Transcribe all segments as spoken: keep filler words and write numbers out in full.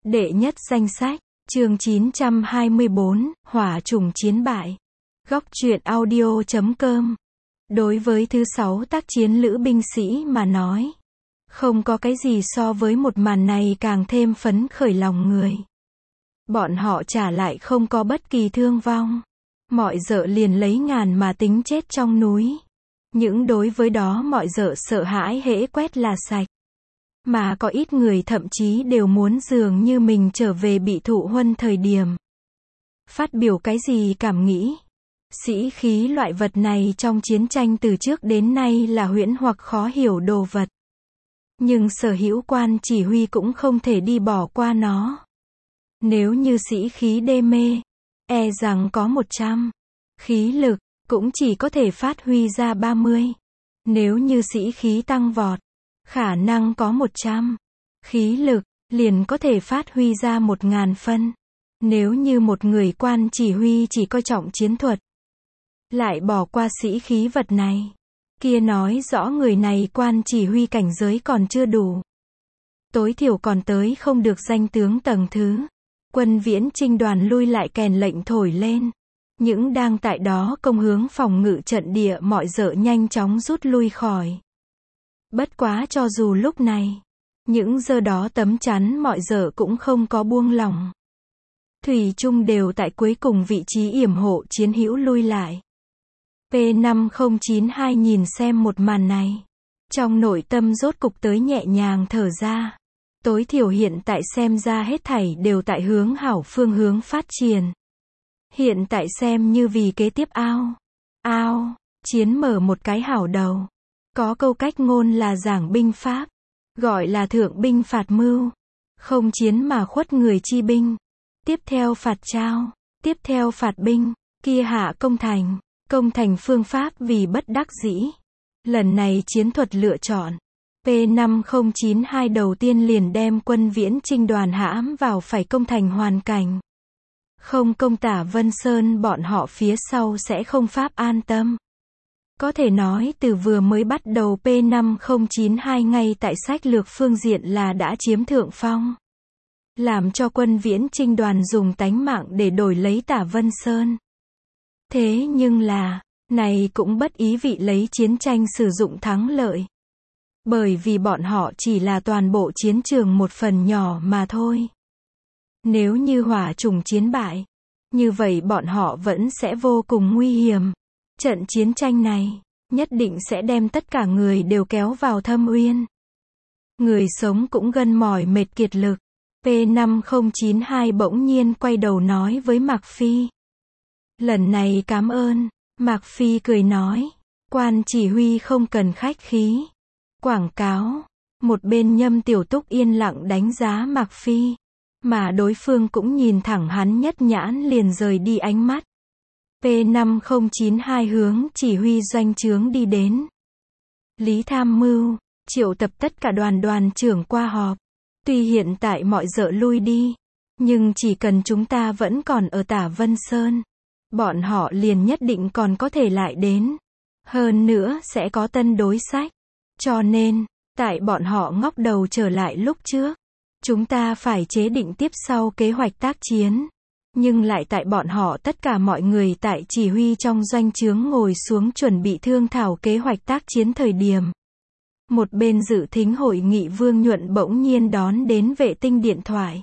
Đệ nhất danh sách, chương chín trăm hai mươi bốn, hỏa trùng chiến bại. Góc truyện audio chấm com. Đối với thứ sáu tác chiến lữ binh sĩ mà nói, không có cái gì so với một màn này càng thêm phấn khởi lòng người. Bọn họ trả lại không có bất kỳ thương vong. Mọi dợ liền lấy ngàn mà tính chết trong núi. Những đối với đó mọi dợ sợ hãi hễ quét là sạch. Mà có ít người thậm chí đều muốn dường như mình trở về bị thụ huân thời điểm. Phát biểu cái gì cảm nghĩ? Sĩ khí loại vật này trong chiến tranh từ trước đến nay là huyễn hoặc khó hiểu đồ vật. Nhưng sở hữu quan chỉ huy cũng không thể đi bỏ qua nó. Nếu như sĩ khí đê mê, e rằng có một trăm. Khí lực, cũng chỉ có thể phát huy ra ba mươi. Nếu như sĩ khí tăng vọt, khả năng có một trăm. Khí lực, liền có thể phát huy ra một ngàn phân. Nếu như một người quan chỉ huy chỉ coi trọng chiến thuật, lại bỏ qua sĩ khí vật này, kia nói rõ người này quan chỉ huy cảnh giới còn chưa đủ. Tối thiểu còn tới không được danh tướng tầng thứ. Quân viễn chinh đoàn lui lại kèn lệnh thổi lên. Những đang tại đó công hướng phòng ngự trận địa mọi dợ nhanh chóng rút lui khỏi. Bất quá cho dù lúc này, những giờ đó tấm chắn mọi dợ cũng không có buông lỏng. Thủy chung đều tại cuối cùng vị trí yểm hộ chiến hữu lui lại. P năm không chín hai nhìn xem một màn này. Trong nội tâm rốt cục tới nhẹ nhàng thở ra. Tối thiểu hiện tại xem ra hết thảy đều tại hướng hảo phương hướng phát triển. Hiện tại xem như vì kế tiếp ao. Ao, chiến mở một cái hảo đầu. Có câu cách ngôn là giảng binh pháp. Gọi là thượng binh phạt mưu. Không chiến mà khuất người chi binh. Tiếp theo phạt trao. Tiếp theo phạt binh. Kia hạ công thành. Công thành phương pháp vì bất đắc dĩ. Lần này chiến thuật lựa chọn. P năm không chín hai đầu tiên liền đem quân viễn chinh đoàn hãm vào phải công thành hoàn cảnh. Không công tả Vân Sơn bọn họ phía sau sẽ không pháp an tâm. Có thể nói từ vừa mới bắt đầu P năm không chín hai ngay tại sách lược phương diện là đã chiếm thượng phong. Làm cho quân viễn chinh đoàn dùng tánh mạng để đổi lấy tả Vân Sơn. Thế nhưng là, này cũng bất ý vị lấy chiến tranh sử dụng thắng lợi. Bởi vì bọn họ chỉ là toàn bộ chiến trường một phần nhỏ mà thôi. Nếu như hỏa trùng chiến bại, như vậy bọn họ vẫn sẽ vô cùng nguy hiểm. Trận chiến tranh này, nhất định sẽ đem tất cả người đều kéo vào thâm uyên. Người sống cũng gân mỏi mệt kiệt lực. P năm không chín hai bỗng nhiên quay đầu nói với Mạc Phi. Lần này cảm ơn. Mạc Phi cười nói. Quan chỉ huy không cần khách khí. Quảng cáo. Một bên Nhâm Tiểu Túc yên lặng đánh giá Mạc Phi. Mà đối phương cũng nhìn thẳng hắn nhất nhãn liền rời đi ánh mắt. P năm không chín hai hướng chỉ huy doanh trướng đi đến. Lý Tham Mưu, triệu tập tất cả đoàn đoàn trưởng qua họp. Tuy hiện tại mọi dợ lui đi, nhưng chỉ cần chúng ta vẫn còn ở tả Vân Sơn, bọn họ liền nhất định còn có thể lại đến. Hơn nữa sẽ có tân đối sách. Cho nên, tại bọn họ ngóc đầu trở lại lúc trước, chúng ta phải chế định tiếp sau kế hoạch tác chiến. Nhưng lại tại bọn họ tất cả mọi người tại chỉ huy trong doanh trướng ngồi xuống chuẩn bị thương thảo kế hoạch tác chiến thời điểm. Một bên dự thính hội nghị Vương Nhuận bỗng nhiên đón đến vệ tinh điện thoại.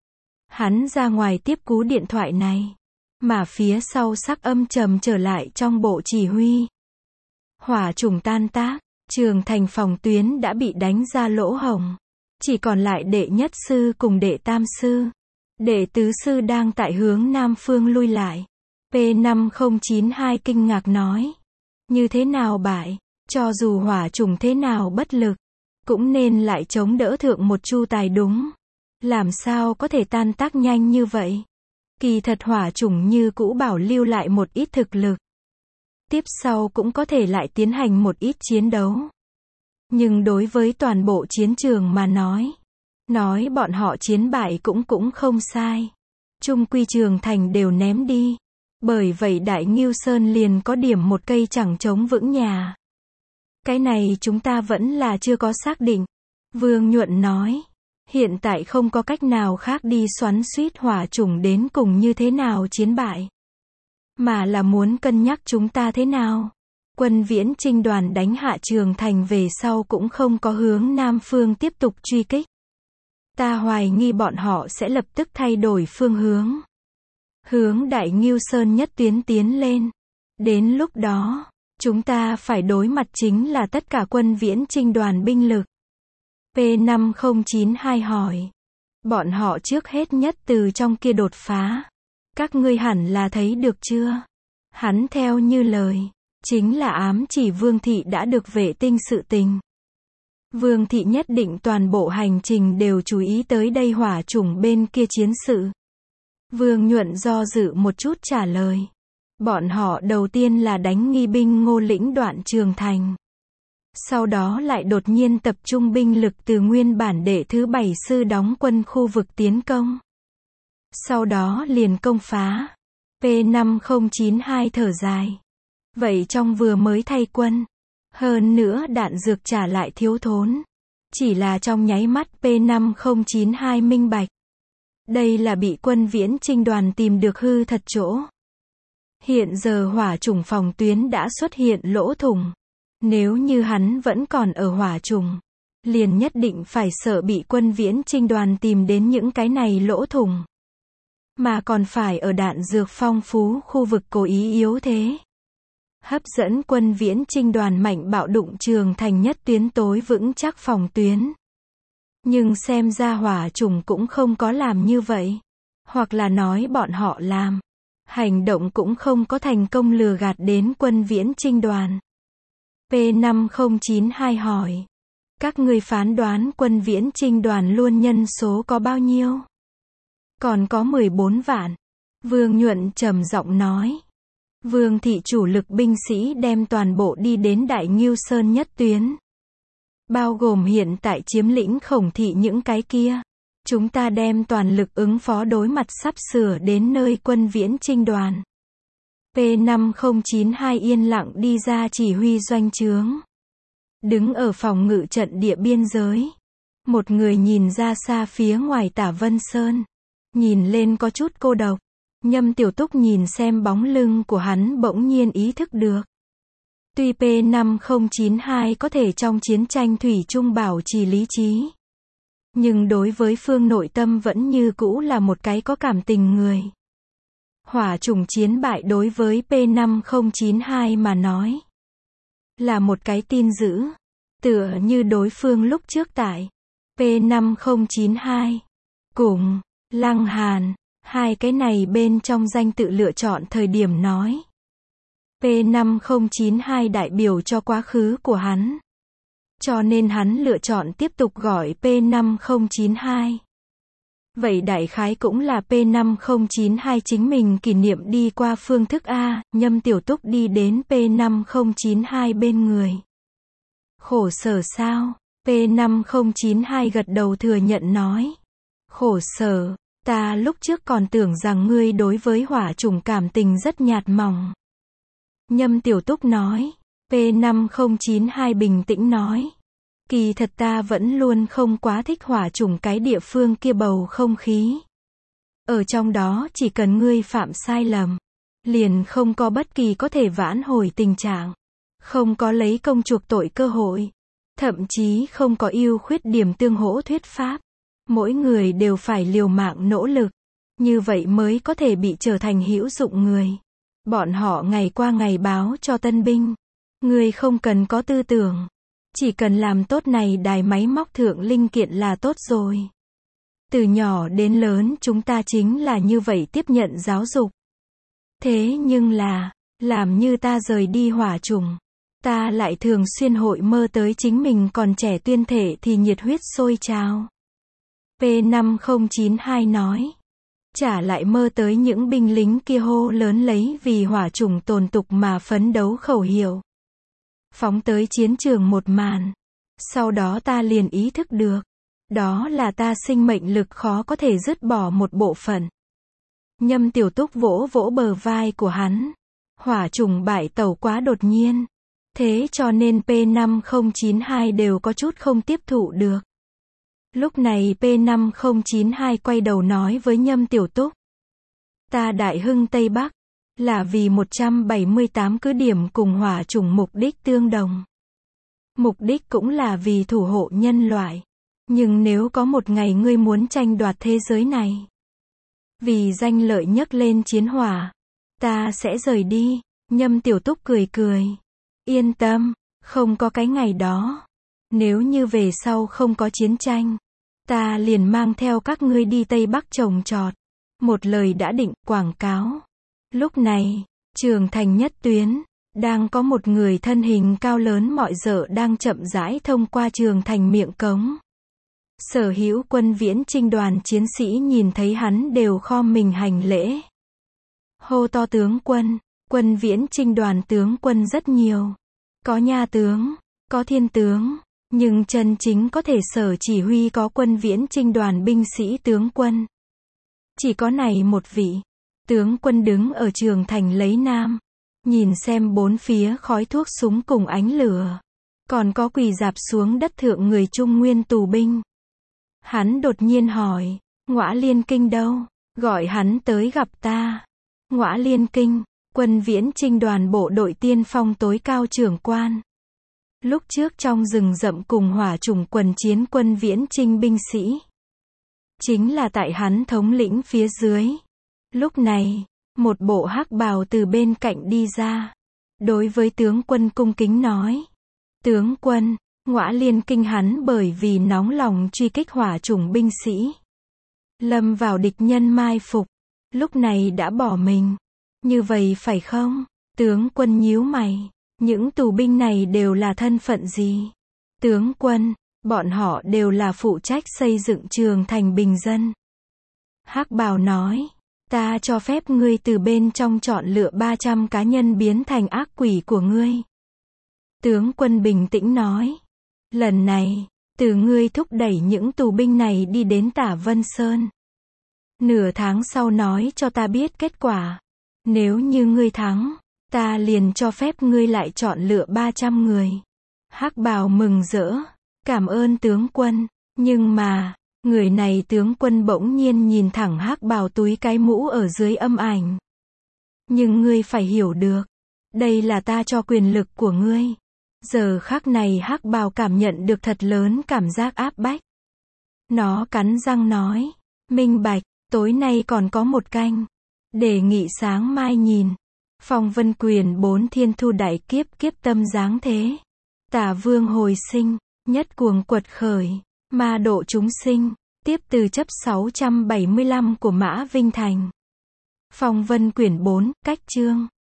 Hắn ra ngoài tiếp cú điện thoại này. Mà phía sau sắc âm trầm trở lại trong bộ chỉ huy. Hỏa trùng tan tác, trường thành phòng tuyến đã bị đánh ra lỗ hổng. Chỉ còn lại đệ nhất sư cùng đệ tam sư. Đệ tứ sư đang tại hướng nam phương lui lại. P năm không chín hai kinh ngạc nói. Như thế nào bại, cho dù hỏa trùng thế nào bất lực, cũng nên lại chống đỡ thượng một chu tài đúng. Làm sao có thể tan tác nhanh như vậy? Kỳ thật hỏa trùng như cũ bảo lưu lại một ít thực lực. Tiếp sau cũng có thể lại tiến hành một ít chiến đấu. Nhưng đối với toàn bộ chiến trường mà nói, nói bọn họ chiến bại cũng cũng không sai. Trung quy trường thành đều ném đi. Bởi vậy Đại Ngưu Sơn liền có điểm một cây chẳng chống vững nhà. Cái này chúng ta vẫn là chưa có xác định. Vương Nhuận nói. Hiện tại không có cách nào khác đi xoắn xuýt hỏa chủng đến cùng như thế nào chiến bại. Mà là muốn cân nhắc chúng ta thế nào. Quân viễn chinh đoàn đánh hạ Trường Thành về sau cũng không có hướng Nam phương tiếp tục truy kích. Ta hoài nghi bọn họ sẽ lập tức thay đổi phương hướng. Hướng Đại Ngưu Sơn nhất tuyến tiến lên. Đến lúc đó, chúng ta phải đối mặt chính là tất cả quân viễn chinh đoàn binh lực. P năm không chín hai hỏi. Bọn họ trước hết nhất từ trong kia đột phá. Các ngươi hẳn là thấy được chưa? Hắn theo như lời, chính là ám chỉ Vương Thị đã được vệ tinh sự tình. Vương Thị nhất định toàn bộ hành trình đều chú ý tới đây hỏa chủng bên kia chiến sự. Vương Nhuận do dự một chút trả lời. Bọn họ đầu tiên là đánh nghi binh Ngô Lĩnh đoạn Trường Thành. Sau đó lại đột nhiên tập trung binh lực từ nguyên bản đệ thứ bảy sư đóng quân khu vực tiến công. Sau đó liền công phá. P năm không chín hai thở dài. Vậy trong vừa mới thay quân. Hơn nữa đạn dược trả lại thiếu thốn. Chỉ là trong nháy mắt P năm không chín hai minh bạch. Đây là bị quân viễn chinh đoàn tìm được hư thật chỗ. Hiện giờ hỏa chủng phòng tuyến đã xuất hiện lỗ thủng. Nếu như hắn vẫn còn ở hỏa chủng, liền nhất định phải sợ bị quân viễn chinh đoàn tìm đến những cái này lỗ thủng. Mà còn phải ở đạn dược phong phú khu vực cố ý yếu thế. Hấp dẫn quân viễn chinh đoàn mạnh bạo đụng Trường Thành nhất tuyến tối vững chắc phòng tuyến. Nhưng xem ra hỏa chủng cũng không có làm như vậy. Hoặc là nói bọn họ làm. Hành động cũng không có thành công lừa gạt đến quân viễn chinh đoàn. P năm không chín hai hỏi. Các ngươi phán đoán quân viễn chinh đoàn luôn nhân số có bao nhiêu? Còn có mười bốn vạn. Vương Nhuận trầm giọng nói. Vương Thị chủ lực binh sĩ đem toàn bộ đi đến Đại Ngưu Sơn nhất tuyến. Bao gồm hiện tại chiếm lĩnh Khổng Thị những cái kia. Chúng ta đem toàn lực ứng phó đối mặt sắp sửa đến nơi quân viễn chinh đoàn. P năm không chín hai yên lặng đi ra chỉ huy doanh trướng. Đứng ở phòng ngự trận địa biên giới. Một người nhìn ra xa phía ngoài Tả Vân Sơn. Nhìn lên có chút cô độc. Nhâm Tiểu Túc nhìn xem bóng lưng của hắn bỗng nhiên ý thức được. Tuy P năm không chín hai có thể trong chiến tranh thủy chung bảo trì lý trí. Nhưng đối với Phương nội tâm vẫn như cũ là một cái có cảm tình người. Hỏa chủng chiến bại đối với P năm không chín hai mà nói. Là một cái tin dữ. Tựa như đối phương lúc trước tại P năm không chín hai. Cùng Lăng Hàn. Hai cái này bên trong danh tự lựa chọn thời điểm nói. P năm không chín hai đại biểu cho quá khứ của hắn. Cho nên hắn lựa chọn tiếp tục gọi P năm không chín hai. Vậy đại khái cũng là P năm không chín hai chính mình kỷ niệm đi qua phương thức A, Nhâm Tiểu Túc đi đến P năm không chín hai bên người. Khổ sở sao? P năm không chín hai gật đầu thừa nhận nói. Khổ sở, ta lúc trước còn tưởng rằng ngươi đối với hỏa chủng cảm tình rất nhạt mỏng. Nhâm Tiểu Túc nói. P năm không chín hai bình tĩnh nói. Kỳ thật ta vẫn luôn không quá thích hỏa chủng cái địa phương kia bầu không khí. Ở trong đó chỉ cần ngươi phạm sai lầm, liền không có bất kỳ có thể vãn hồi tình trạng. Không có lấy công chuộc tội cơ hội. Thậm chí không có ưu khuyết điểm tương hỗ thuyết pháp. Mỗi người đều phải liều mạng nỗ lực. Như vậy mới có thể bị trở thành hữu dụng người. Bọn họ ngày qua ngày báo cho tân binh. Ngươi không cần có tư tưởng. Chỉ cần làm tốt này đài máy móc thượng linh kiện là tốt rồi. Từ nhỏ đến lớn chúng ta chính là như vậy tiếp nhận giáo dục. Thế nhưng là, làm như ta rời đi hỏa chủng. Ta lại thường xuyên hội mơ tới chính mình còn trẻ tuyên thể thì nhiệt huyết sôi trào. P năm không chín hai nói. Chả lại mơ tới những binh lính kia hô lớn lấy vì hỏa chủng tồn tục mà phấn đấu khẩu hiệu. Phóng tới chiến trường một màn. Sau đó ta liền ý thức được. Đó là ta sinh mệnh lực khó có thể dứt bỏ một bộ phận. Nhâm Tiểu Túc vỗ vỗ bờ vai của hắn. Hỏa chủng bại tẩu quá đột nhiên. Thế cho nên P năm không chín hai đều có chút không tiếp thụ được. Lúc này P năm không chín hai quay đầu nói với Nhâm Tiểu Túc. Ta đại hưng Tây Bắc, là vì một trăm bảy mươi tám cứ điểm cùng hỏa chủng mục đích tương đồng. Mục đích cũng là vì thủ hộ nhân loại. Nhưng nếu có một ngày ngươi muốn tranh đoạt thế giới này, vì danh lợi nhấc lên chiến hỏa, ta sẽ rời đi. Nhâm Tiểu Túc cười cười. Yên tâm, không có cái ngày đó. Nếu như về sau không có chiến tranh, ta liền mang theo các ngươi đi Tây Bắc trồng trọt. Một lời đã định, quảng cáo. Lúc này, Trường Thành nhất tuyến, đang có một người thân hình cao lớn mọi dợ đang chậm rãi thông qua Trường Thành miệng cống. Sở hữu quân viễn chinh đoàn chiến sĩ nhìn thấy hắn đều khom mình hành lễ. Hô to tướng quân, quân viễn chinh đoàn tướng quân rất nhiều. Có nha tướng, có thiên tướng, nhưng chân chính có thể sở chỉ huy có quân viễn chinh đoàn binh sĩ tướng quân. Chỉ có này một vị. Tướng quân đứng ở Trường Thành lấy Nam, nhìn xem bốn phía khói thuốc súng cùng ánh lửa. Còn có quỳ rạp xuống đất thượng người Trung Nguyên tù binh. Hắn đột nhiên hỏi, Ngõa Liên Kinh đâu? Gọi hắn tới gặp ta. Ngõa Liên Kinh, quân viễn chinh đoàn bộ đội tiên phong tối cao trưởng quan. Lúc trước trong rừng rậm cùng hỏa chủng quần chiến quân viễn chinh binh sĩ. Chính là tại hắn thống lĩnh phía dưới. Lúc này, một bộ hắc bào từ bên cạnh đi ra. Đối với tướng quân cung kính nói. Tướng quân, Ngõa Liên Kinh hắn bởi vì nóng lòng truy kích hỏa chủng binh sĩ. Lâm vào địch nhân mai phục. Lúc này đã bỏ mình. Như vậy phải không? Tướng quân nhíu mày. Những tù binh này đều là thân phận gì? Tướng quân, bọn họ đều là phụ trách xây dựng Trường Thành bình dân. Hắc bào nói. Ta cho phép ngươi từ bên trong chọn lựa ba trăm cá nhân biến thành ác quỷ của ngươi. Tướng quân bình tĩnh nói. Lần này, từ ngươi thúc đẩy những tù binh này đi đến Tả Vân Sơn. Nửa tháng sau nói cho ta biết kết quả. Nếu như ngươi thắng, ta liền cho phép ngươi lại chọn lựa ba trăm người. Hắc bào mừng rỡ. Cảm ơn tướng quân. Nhưng mà, người này tướng quân bỗng nhiên nhìn thẳng hắc bào túi cái mũ ở dưới âm ảnh. Nhưng ngươi phải hiểu được. Đây là ta cho quyền lực của ngươi. Giờ khắc này hắc bào cảm nhận được thật lớn cảm giác áp bách. Nó cắn răng nói. Minh bạch, tối nay còn có một canh. Đề nghị sáng mai nhìn. Phong vân quyền bốn thiên thu đại kiếp kiếp tâm giáng thế. Tả vương hồi sinh, nhất cuồng quật khởi, ma độ chúng sinh. Tiếp từ chấp sáu trăm bảy mươi lăm của Mã Vinh Thành. Phong vân quyển bốn, cách chương.